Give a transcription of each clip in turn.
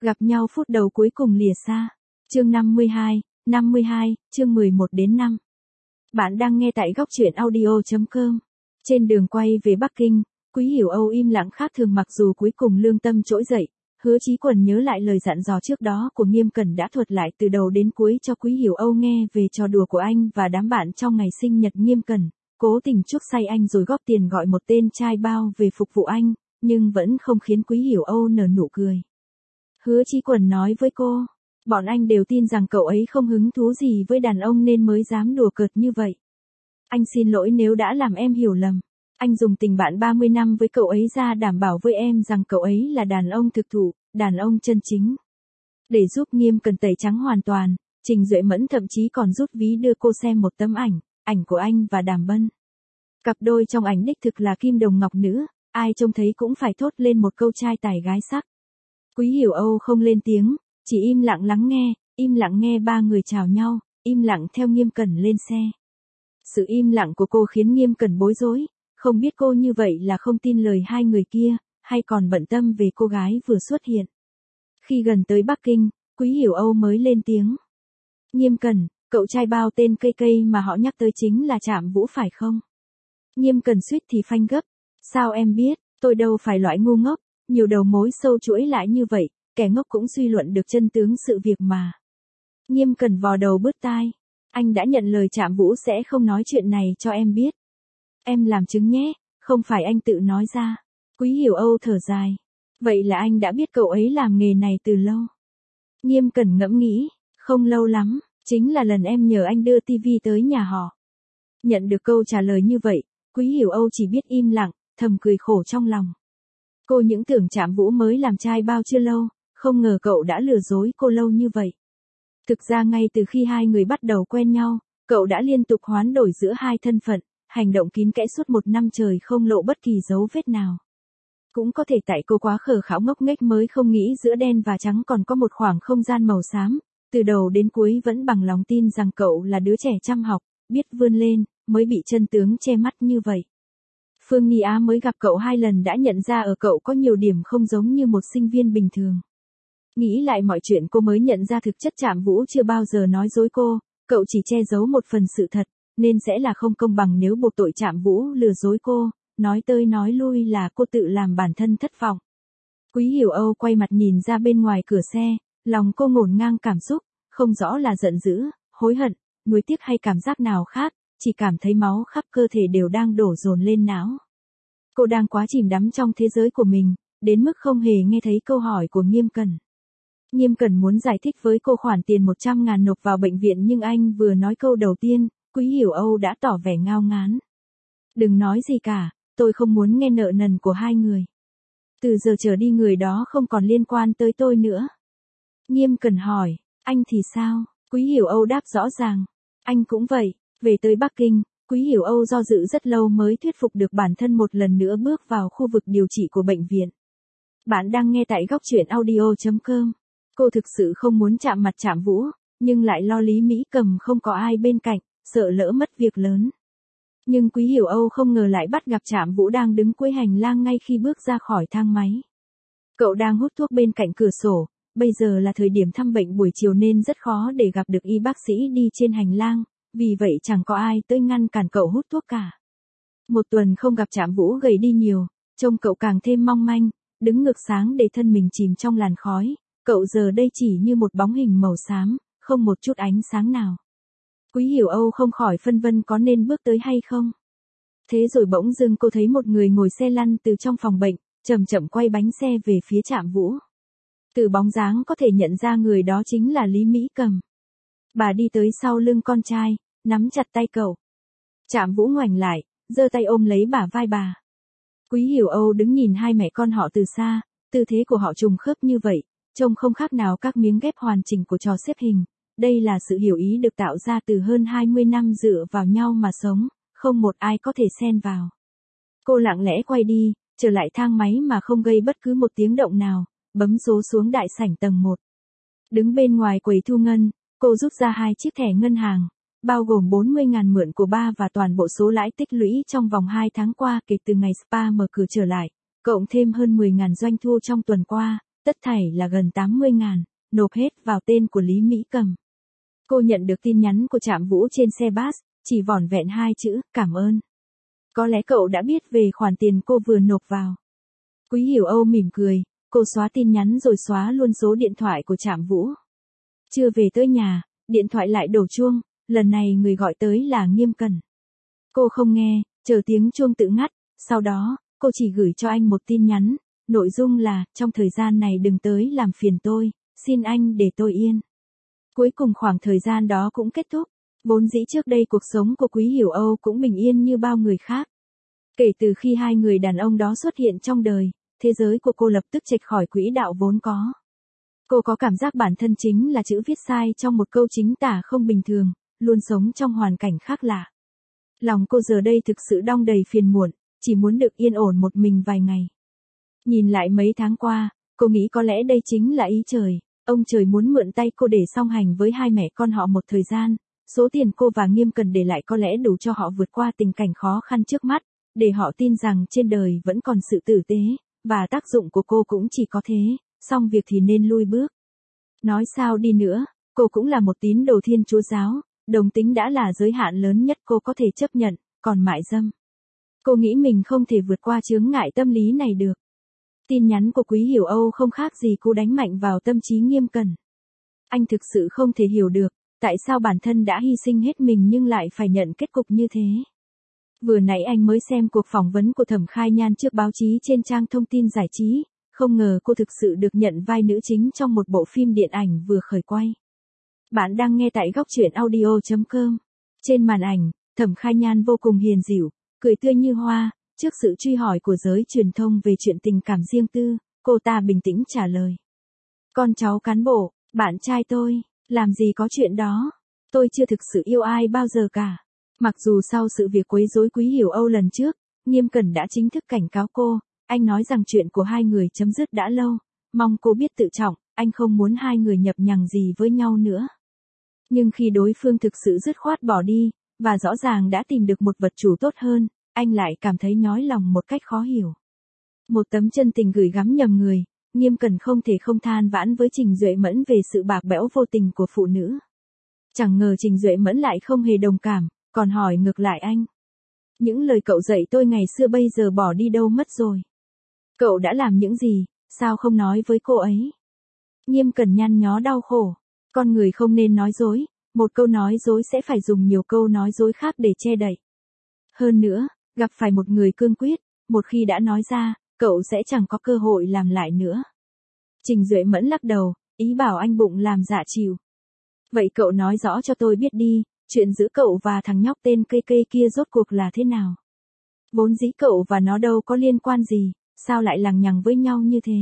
Gặp nhau phút đầu cuối cùng lìa xa. Chương 52, chương 11 đến 5. Bạn đang nghe tại góc truyện audio.com. Trên đường quay về Bắc Kinh, Quý Hiểu Âu im lặng khác thường mặc dù cuối cùng lương tâm trỗi dậy. Hứa Chí Quần nhớ lại lời dặn dò trước đó của Nghiêm Cẩn đã thuật lại từ đầu đến cuối cho Quý Hiểu Âu nghe về trò đùa của anh và đám bạn trong ngày sinh nhật Nghiêm Cẩn, cố tình chuốc say anh rồi góp tiền gọi một tên trai bao về phục vụ anh, nhưng vẫn không khiến Quý Hiểu Âu nở nụ cười. Hứa Chí Quần nói với cô, bọn anh đều tin rằng cậu ấy không hứng thú gì với đàn ông nên mới dám đùa cợt như vậy. Anh xin lỗi nếu đã làm em hiểu lầm. Anh dùng tình bạn 30 năm với cậu ấy ra đảm bảo với em rằng cậu ấy là đàn ông thực thụ, đàn ông chân chính. Để giúp Nghiêm Cẩn tẩy trắng hoàn toàn, Trình Duệ Mẫn thậm chí còn rút ví đưa cô xem một tấm ảnh của anh và Đàm Bân. Cặp đôi trong ảnh đích thực là kim đồng ngọc nữ, ai trông thấy cũng phải thốt lên một câu trai tài gái sắc. Quý Hiểu Âu không lên tiếng, chỉ im lặng lắng nghe, im lặng nghe ba người chào nhau, im lặng theo Nghiêm Cẩn lên xe. Sự im lặng của cô khiến Nghiêm Cẩn bối rối, không biết cô như vậy là không tin lời hai người kia, hay còn bận tâm về cô gái vừa xuất hiện. Khi gần tới Bắc Kinh, Quý Hiểu Âu mới lên tiếng. Nghiêm Cẩn, cậu trai bao tên cây cây mà họ nhắc tới chính là Trạm Vũ phải không? Nghiêm Cẩn suýt thì phanh gấp. Sao em biết, tôi đâu phải loại ngu ngốc, nhiều đầu mối sâu chuỗi lại như vậy, kẻ ngốc cũng suy luận được chân tướng sự việc mà. Nghiêm Cẩn vò đầu bứt tai. Anh đã nhận lời Trạm Vũ sẽ không nói chuyện này cho em biết. Em làm chứng nhé, không phải anh tự nói ra. Quý Hiểu Âu thở dài. Vậy là anh đã biết cậu ấy làm nghề này từ lâu. Nghiêm Cẩn ngẫm nghĩ, không lâu lắm, chính là lần em nhờ anh đưa tivi tới nhà họ. Nhận được câu trả lời như vậy, Quý Hiểu Âu chỉ biết im lặng, thầm cười khổ trong lòng. Cô những tưởng Trạm Vũ mới làm trai bao chưa lâu, không ngờ cậu đã lừa dối cô lâu như vậy. Thực ra ngay từ khi hai người bắt đầu quen nhau, cậu đã liên tục hoán đổi giữa hai thân phận, hành động kín kẽ suốt 1 năm trời không lộ bất kỳ dấu vết nào. Cũng có thể tại cô quá khờ khảo ngốc nghếch mới không nghĩ giữa đen và trắng còn có một khoảng không gian màu xám, từ đầu đến cuối vẫn bằng lòng tin rằng cậu là đứa trẻ chăm học, biết vươn lên, mới bị chân tướng che mắt như vậy. Phương Nghi Á mới gặp cậu 2 lần đã nhận ra ở cậu có nhiều điểm không giống như một sinh viên bình thường. Nghĩ lại mọi chuyện cô mới nhận ra thực chất Trạm Vũ chưa bao giờ nói dối cô, cậu chỉ che giấu một phần sự thật, nên sẽ là không công bằng nếu buộc tội Trạm Vũ lừa dối cô, nói tới nói lui là cô tự làm bản thân thất vọng. Quý Hiểu Âu quay mặt nhìn ra bên ngoài cửa xe, lòng cô ngổn ngang cảm xúc, không rõ là giận dữ, hối hận, nuối tiếc hay cảm giác nào khác, chỉ cảm thấy máu khắp cơ thể đều đang đổ dồn lên não. Cô đang quá chìm đắm trong thế giới của mình, đến mức không hề nghe thấy câu hỏi của Nghiêm Cẩn. Nghiêm Cẩn muốn giải thích với cô khoản tiền 100.000 nộp vào bệnh viện nhưng anh vừa nói câu đầu tiên, Quý Hiểu Âu đã tỏ vẻ ngao ngán. Đừng nói gì cả, tôi không muốn nghe nợ nần của hai người. Từ giờ trở đi người đó không còn liên quan tới tôi nữa. Nghiêm Cẩn hỏi, anh thì sao? Quý Hiểu Âu đáp rõ ràng. Anh cũng vậy, về tới Bắc Kinh, Quý Hiểu Âu do dự rất lâu mới thuyết phục được bản thân một lần nữa bước vào khu vực điều trị của bệnh viện. Bạn đang nghe tại góc truyện audio.com. Cô thực sự không muốn chạm mặt Trạm Vũ, nhưng lại lo Lý Mỹ Cầm không có ai bên cạnh, sợ lỡ mất việc lớn. Nhưng Quý Hiểu Âu không ngờ lại bắt gặp Trạm Vũ đang đứng cuối hành lang ngay khi bước ra khỏi thang máy. Cậu đang hút thuốc bên cạnh cửa sổ, bây giờ là thời điểm thăm bệnh buổi chiều nên rất khó để gặp được y bác sĩ đi trên hành lang, vì vậy chẳng có ai tới ngăn cản cậu hút thuốc cả. 1 tuần không gặp Trạm Vũ gầy đi nhiều, trông cậu càng thêm mong manh, đứng ngược sáng để thân mình chìm trong làn khói, cậu giờ đây chỉ như một bóng hình màu xám, không một chút ánh sáng nào. Quý Hiểu Âu không khỏi phân vân có nên bước tới hay không. Thế rồi bỗng dưng cô thấy một người ngồi xe lăn từ trong phòng bệnh, chậm chậm quay bánh xe về phía Trạm Vũ. Từ bóng dáng có thể nhận ra người đó chính là Lý Mỹ Cầm. Bà đi tới sau lưng con trai, nắm chặt tay cậu. Trạm Vũ ngoảnh lại, giơ tay ôm lấy bả vai bà. Quý Hiểu Âu đứng nhìn hai mẹ con họ từ xa, tư thế của họ trùng khớp như vậy, trông không khác nào các miếng ghép hoàn chỉnh của trò xếp hình. Đây là sự hiểu ý được tạo ra từ hơn 20 năm dựa vào nhau mà sống, không một ai có thể xen vào. Cô lặng lẽ quay đi, trở lại thang máy mà không gây bất cứ một tiếng động nào, bấm số xuống đại sảnh tầng 1. Đứng bên ngoài quầy thu ngân, cô rút ra 2 chiếc thẻ ngân hàng, bao gồm 40.000 mượn của ba và toàn bộ số lãi tích lũy trong vòng 2 tháng qua kể từ ngày spa mở cửa trở lại, cộng thêm hơn 10.000 doanh thu trong tuần qua, tất thảy là gần 80.000, nộp hết vào tên của Lý Mỹ Cầm. Cô nhận được tin nhắn của Trạm Vũ trên xe bus, chỉ vỏn vẹn 2 chữ, cảm ơn. Có lẽ cậu đã biết về khoản tiền cô vừa nộp vào. Quý Hiểu Âu mỉm cười, cô xóa tin nhắn rồi xóa luôn số điện thoại của Trạm Vũ. Chưa về tới nhà, điện thoại lại đổ chuông, lần này người gọi tới là Nghiêm Cẩn. Cô không nghe, chờ tiếng chuông tự ngắt, sau đó, cô chỉ gửi cho anh một tin nhắn, nội dung là, trong thời gian này đừng tới làm phiền tôi, xin anh để tôi yên. Cuối cùng khoảng thời gian đó cũng kết thúc, vốn dĩ trước đây cuộc sống của Quý Hiểu Âu cũng bình yên như bao người khác. Kể từ khi hai người đàn ông đó xuất hiện trong đời, thế giới của cô lập tức chệch khỏi quỹ đạo vốn có. Cô có cảm giác bản thân chính là chữ viết sai trong một câu chính tả không bình thường, luôn sống trong hoàn cảnh khác lạ. Lòng cô giờ đây thực sự đong đầy phiền muộn, chỉ muốn được yên ổn một mình vài ngày. Nhìn lại mấy tháng qua, cô nghĩ có lẽ đây chính là ý trời, ông trời muốn mượn tay cô để song hành với hai mẹ con họ một thời gian, số tiền cô và Nghiêm Cần để lại có lẽ đủ cho họ vượt qua tình cảnh khó khăn trước mắt, để họ tin rằng trên đời vẫn còn sự tử tế, và tác dụng của cô cũng chỉ có thế, xong việc thì nên lui bước. Nói sao đi nữa, cô cũng là một tín đồ Thiên Chúa giáo, đồng tính đã là giới hạn lớn nhất cô có thể chấp nhận, còn mại dâm. Cô nghĩ mình không thể vượt qua chướng ngại tâm lý này được. Tin nhắn của Quý Hiểu Âu không khác gì cú đánh mạnh vào tâm trí Nghiêm Cẩn. Anh thực sự không thể hiểu được, tại sao bản thân đã hy sinh hết mình nhưng lại phải nhận kết cục như thế. Vừa nãy anh mới xem cuộc phỏng vấn của Thẩm Khai Nhan trước báo chí trên trang thông tin giải trí, không ngờ cô thực sự được nhận vai nữ chính trong một bộ phim điện ảnh vừa khởi quay. Bạn đang nghe tại góc truyện audio.com. Trên màn ảnh, Thẩm Khai Nhan vô cùng hiền dịu, cười tươi như hoa, trước sự truy hỏi của giới truyền thông về chuyện tình cảm riêng tư, cô ta bình tĩnh trả lời. Con cháu cán bộ, bạn trai tôi, làm gì có chuyện đó, tôi chưa thực sự yêu ai bao giờ cả. Mặc dù sau sự việc quấy rối Quý Hiểu Âu lần trước, Nghiêm Cẩn đã chính thức cảnh cáo cô, anh nói rằng chuyện của hai người chấm dứt đã lâu, mong cô biết tự trọng, anh không muốn hai người nhập nhằng gì với nhau nữa. Nhưng khi đối phương thực sự dứt khoát bỏ đi, và rõ ràng đã tìm được một vật chủ tốt hơn, anh lại cảm thấy nhói lòng một cách khó hiểu. Một tấm chân tình gửi gắm nhầm người, Nghiêm Cẩn không thể không than vãn với Trình Duệ Mẫn về sự bạc bẽo vô tình của phụ nữ. Chẳng ngờ Trình Duệ Mẫn lại không hề đồng cảm, còn hỏi ngược lại anh. Những lời cậu dạy tôi ngày xưa bây giờ bỏ đi đâu mất rồi? Cậu đã làm những gì, sao không nói với cô ấy? Nghiêm Cẩn nhăn nhó đau khổ. Con người không nên nói dối, một câu nói dối sẽ phải dùng nhiều câu nói dối khác để che đậy. Hơn nữa, gặp phải một người cương quyết, một khi đã nói ra, cậu sẽ chẳng có cơ hội làm lại nữa. Trình Duệ Mẫn lắc đầu, ý bảo anh bụng làm dạ chịu. Vậy cậu nói rõ cho tôi biết đi, chuyện giữa cậu và thằng nhóc tên cây cây kia rốt cuộc là thế nào? Vốn dĩ cậu và nó đâu có liên quan gì, sao lại lằng nhằng với nhau như thế?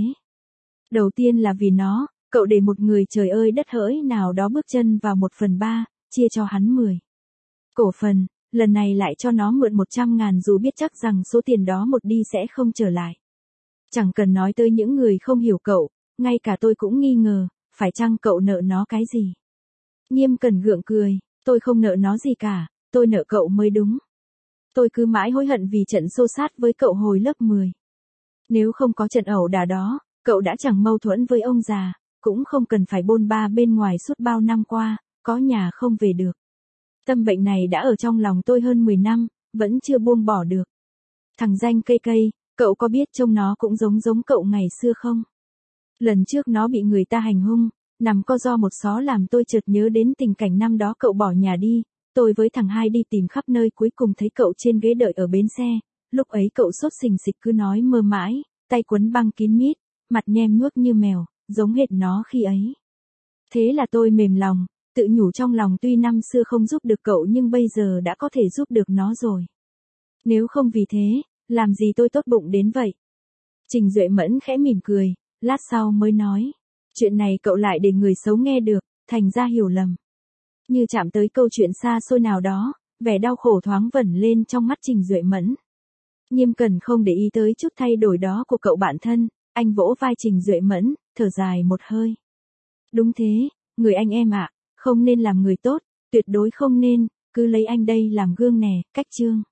Đầu tiên là vì nó, cậu để một người trời ơi đất hỡi nào đó bước chân vào 1/3, chia cho hắn 10 cổ phần, lần này lại cho nó mượn 100.000 dù biết chắc rằng số tiền đó một đi sẽ không trở lại. Chẳng cần nói tới những người không hiểu cậu, ngay cả tôi cũng nghi ngờ, phải chăng cậu nợ nó cái gì? Nghiêm Cẩn gượng cười, tôi không nợ nó gì cả, tôi nợ cậu mới đúng. Tôi cứ mãi hối hận vì trận xô xát với cậu hồi lớp 10. Nếu không có trận ẩu đả đó, cậu đã chẳng mâu thuẫn với ông già, cũng không cần phải bôn ba bên ngoài suốt bao năm qua, có nhà không về được. Tâm bệnh này đã ở trong lòng tôi hơn 10 năm, vẫn chưa buông bỏ được. Thằng danh cây cây, cậu có biết trông nó cũng giống cậu ngày xưa không? Lần trước nó bị người ta hành hung, nằm co ro một xó làm tôi chợt nhớ đến tình cảnh năm đó cậu bỏ nhà đi, tôi với thằng hai đi tìm khắp nơi cuối cùng thấy cậu trên ghế đợi ở bến xe, lúc ấy cậu sốt sình sịch cứ nói mơ mãi, tay quấn băng kín mít, mặt nhem nhuốc như mèo, giống hệt nó khi ấy. Thế là tôi mềm lòng, tự nhủ trong lòng tuy năm xưa không giúp được cậu nhưng bây giờ đã có thể giúp được nó rồi. Nếu không vì thế, làm gì tôi tốt bụng đến vậy? Trình Duệ Mẫn khẽ mỉm cười, lát sau mới nói. Chuyện này cậu lại để người xấu nghe được, thành ra hiểu lầm. Như chạm tới câu chuyện xa xôi nào đó, vẻ đau khổ thoáng vẩn lên trong mắt Trình Duệ Mẫn. Nghiêm Cẩn không để ý tới chút thay đổi đó của cậu bạn thân, anh vỗ vai Trình Duệ Mẫn, thở dài một hơi. Đúng thế, người anh em ạ, không nên làm người tốt, tuyệt đối không nên, cứ lấy anh đây làm gương nè, cách chương.